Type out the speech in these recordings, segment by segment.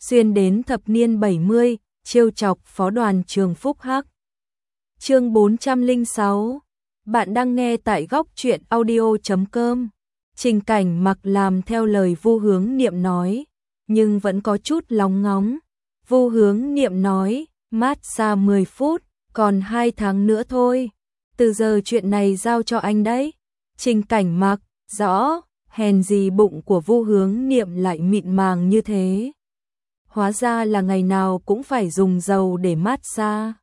xuyên đến thập niên 70, trêu chọc phó đoàn trường Phúc Hắc. Chương 406. Bạn đang nghe tại góc truyện audio.com. Trình Cảnh Mặc làm theo lời Vu Hướng Niệm nói, nhưng vẫn có chút lóng ngóng. Vu Hướng Niệm nói, massage 10 phút, còn 2 tháng nữa thôi. Từ giờ chuyện này giao cho anh đấy. Trình Cảnh Mặc, rõ, hèn gì bụng của Vu Hướng Niệm lại mịn màng như thế. Hóa ra là ngày nào cũng phải dùng dầu để massage.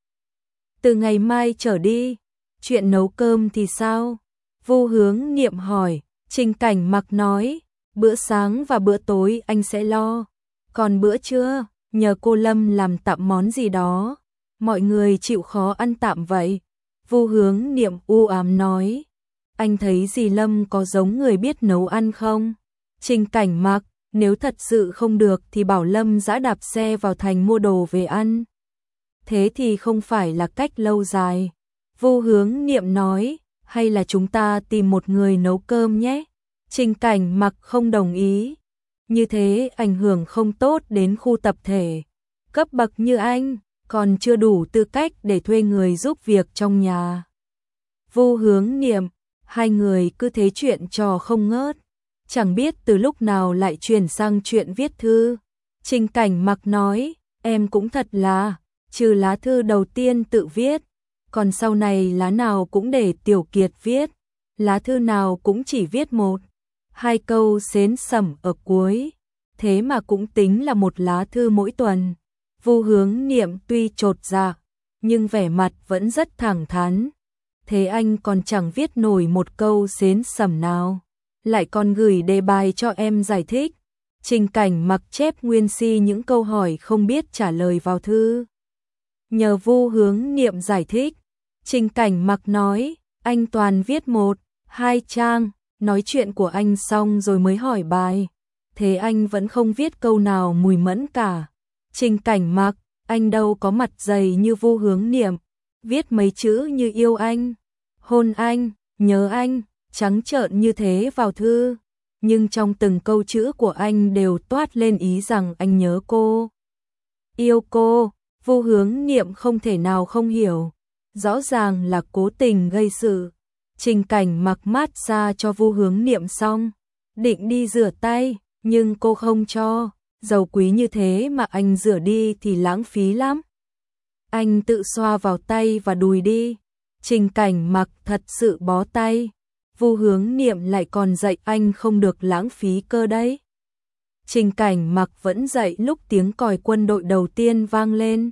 Từ ngày mai trở đi, chuyện nấu cơm thì sao? Vu Hướng Niệm hỏi. Trình Cảnh Mặc nói, bữa sáng và bữa tối anh sẽ lo. Còn bữa trưa, nhờ cô Lâm làm tạm món gì đó. Mọi người chịu khó ăn tạm vậy. Vu Hướng Niệm u ám nói. Anh thấy dì Lâm có giống người biết nấu ăn không? Trình Cảnh Mặc, nếu thật sự không được thì bảo Lâm dã đạp xe vào thành mua đồ về ăn. Thế thì không phải là cách lâu dài. Vu Hướng Niệm nói, hay là chúng ta tìm một người nấu cơm nhé. Trình Cảnh Mặc không đồng ý. Như thế ảnh hưởng không tốt đến khu tập thể. Cấp bậc như anh, còn chưa đủ tư cách để thuê người giúp việc trong nhà. Vu Hướng Niệm, hai người cứ thế chuyện trò không ngớt. Chẳng biết từ lúc nào lại chuyển sang chuyện viết thư. Trình Cảnh Mặc nói, em cũng thật là, trừ lá thư đầu tiên tự viết, còn sau này lá nào cũng để Tiểu Kiệt viết, lá thư nào cũng chỉ viết 1-2 câu xến xẩm ở cuối, thế mà cũng tính là một lá thư mỗi tuần. Vu Hướng Niệm tuy chột dạ, nhưng vẻ mặt vẫn rất thẳng thắn. Thế anh còn chẳng viết nổi một câu xến xẩm nào, lại còn gửi đề bài cho em giải thích. Trình Cảnh Mặc chép nguyên si những câu hỏi không biết trả lời vào thư. Nhờ Vu Hướng Niệm giải thích, Trình Cảnh Mặc nói, anh toàn viết 1-2 trang, nói chuyện của anh xong rồi mới hỏi bài. Thế anh vẫn không viết câu nào mùi mẫn cả. Trình Cảnh Mặc, anh đâu có mặt dày như Vu Hướng Niệm, viết mấy chữ như yêu anh, hôn anh, nhớ anh, trắng trợn như thế vào thư. Nhưng trong từng câu chữ của anh đều toát lên ý rằng anh nhớ cô, yêu cô. Vu Hướng Niệm không thể nào không hiểu, rõ ràng là cố tình gây sự. Trình Cảnh Mặc massage cho Vu Hướng Niệm xong, định đi rửa tay, nhưng cô không cho, dầu quý như thế mà anh rửa đi thì lãng phí lắm. Anh tự xoa vào tay và đùi đi. Trình Cảnh Mặc thật sự bó tay. Vu Hướng Niệm lại còn dạy anh không được lãng phí cơ đấy. Trình Cảnh Mặc vẫn dậy lúc tiếng còi quân đội đầu tiên vang lên.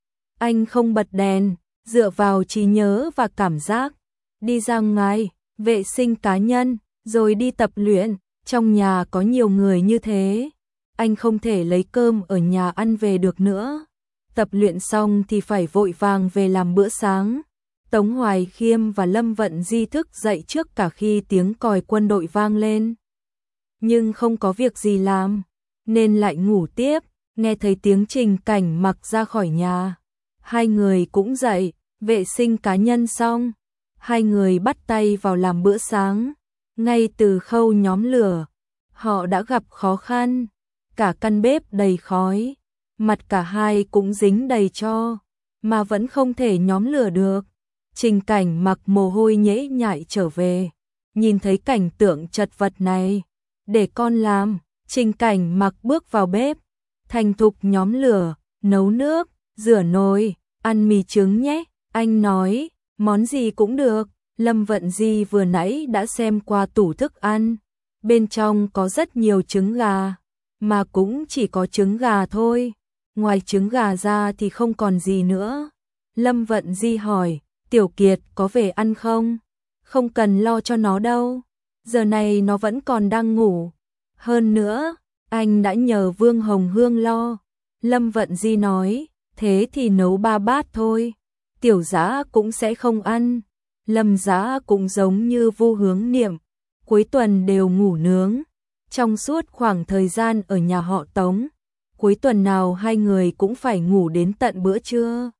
Anh không bật đèn, dựa vào trí nhớ và cảm giác, đi ra ngoài, vệ sinh cá nhân, rồi đi tập luyện. Trong nhà có nhiều người như thế, anh không thể lấy cơm ở nhà ăn về được nữa. Tập luyện xong thì phải vội vàng về làm bữa sáng. Tống Hoài Khiêm và Lâm Vận Di thức dậy trước cả khi tiếng còi quân đội vang lên. Nhưng không có việc gì làm, nên lại ngủ tiếp. Nghe thấy tiếng Trình Cảnh Mặc ra khỏi nhà, hai người cũng dậy, vệ sinh cá nhân xong, hai người bắt tay vào làm bữa sáng. Ngay từ khâu nhóm lửa, họ đã gặp khó khăn, cả căn bếp đầy khói, mặt cả hai cũng dính đầy tro, mà vẫn không thể nhóm lửa được. Trình Cảnh Mặc mồ hôi nhễ nhại trở về, nhìn thấy cảnh tượng chật vật này, để con làm. Trình Cảnh Mặc bước vào bếp, thành thục nhóm lửa, nấu nước, rửa nồi, ăn mì trứng nhé. Anh nói, món gì cũng được. Lâm Vận Di vừa nãy đã xem qua tủ thức ăn, bên trong có rất nhiều trứng gà, mà cũng chỉ có trứng gà thôi, ngoài trứng gà ra thì không còn gì nữa. Lâm Vận Di hỏi, Tiểu Kiệt có về ăn không? Không cần lo cho nó đâu, giờ này nó vẫn còn đang ngủ. Hơn nữa, anh đã nhờ Vương Hồng Hương lo. Lâm Vận Di nói, thế thì nấu 3 bát thôi, Tiểu Dã cũng sẽ không ăn. Lâm Dã cũng giống như Vu Hướng Niệm, cuối tuần đều ngủ nướng. Trong suốt khoảng thời gian ở nhà họ Tống, cuối tuần nào hai người cũng phải ngủ đến tận bữa trưa.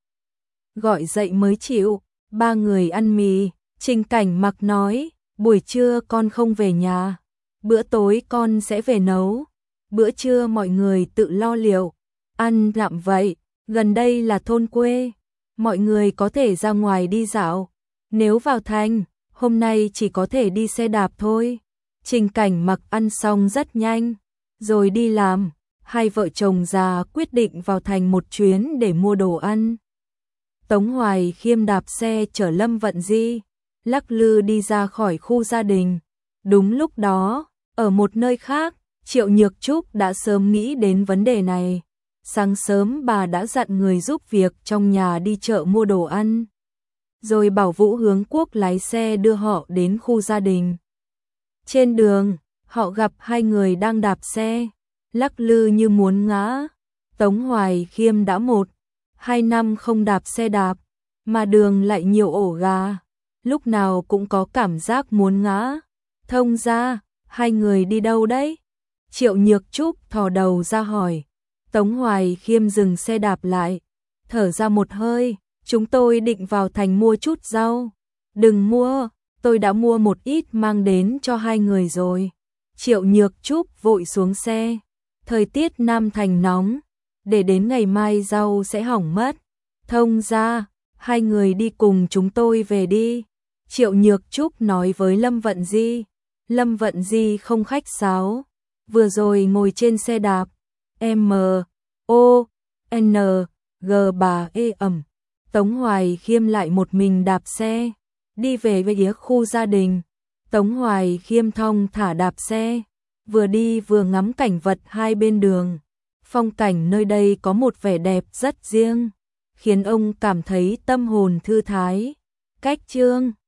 Gọi dậy mới chịu. Ba người ăn mì. Trình Cảnh Mặc nói, buổi trưa con không về nhà, bữa tối con sẽ về nấu. Bữa trưa mọi người tự lo liệu. ăn dặm vậy, gần đây là thôn quê, mọi người có thể ra ngoài đi dạo. Nếu vào thành, hôm nay chỉ có thể đi xe đạp thôi. Trình Cảnh Mặc ăn xong rất nhanh, rồi đi làm. Hai vợ chồng già quyết định vào thành một chuyến để mua đồ ăn. Tống Hoài Khiêm đạp xe chở Lâm Vận Di, lắc lư đi ra khỏi khu gia đình. Đúng lúc đó, ở một nơi khác, Triệu Nhược Trúc đã sớm nghĩ đến vấn đề này. Sáng sớm bà đã dặn người giúp việc trong nhà đi chợ mua đồ ăn, rồi bảo Vũ Hướng Quốc lái xe đưa họ đến khu gia đình. Trên đường, họ gặp hai người đang đạp xe, lắc lư như muốn ngã. Tống Hoài Khiêm đã 1-2 năm không đạp xe đạp, mà đường lại nhiều ổ gà, lúc nào cũng có cảm giác muốn ngã. Thông ra, hai người đi đâu đấy? Triệu Nhược Trúc thò đầu ra hỏi. Tống Hoài Khiêm dừng xe đạp lại, thở ra một hơi, chúng tôi định vào thành mua chút rau. Đừng mua, tôi đã mua một ít mang đến cho hai người rồi. Triệu Nhược Trúc vội xuống xe. Thời tiết Nam Thành nóng, để đến ngày mai rau sẽ hỏng mất. Thông ra, hai người đi cùng chúng tôi về đi. Triệu Nhược Trúc nói với Lâm Vận Di. Lâm Vận Di không khách sáo, vừa rồi ngồi trên xe đạp bà ẩm. Tống Hoài Khiêm lại một mình đạp xe, đi về phía khu gia đình. Tống Hoài Khiêm thong thả đạp xe, vừa đi vừa ngắm cảnh vật hai bên đường. Phong cảnh nơi đây có một vẻ đẹp rất riêng, khiến ông cảm thấy tâm hồn thư thái. Cách chương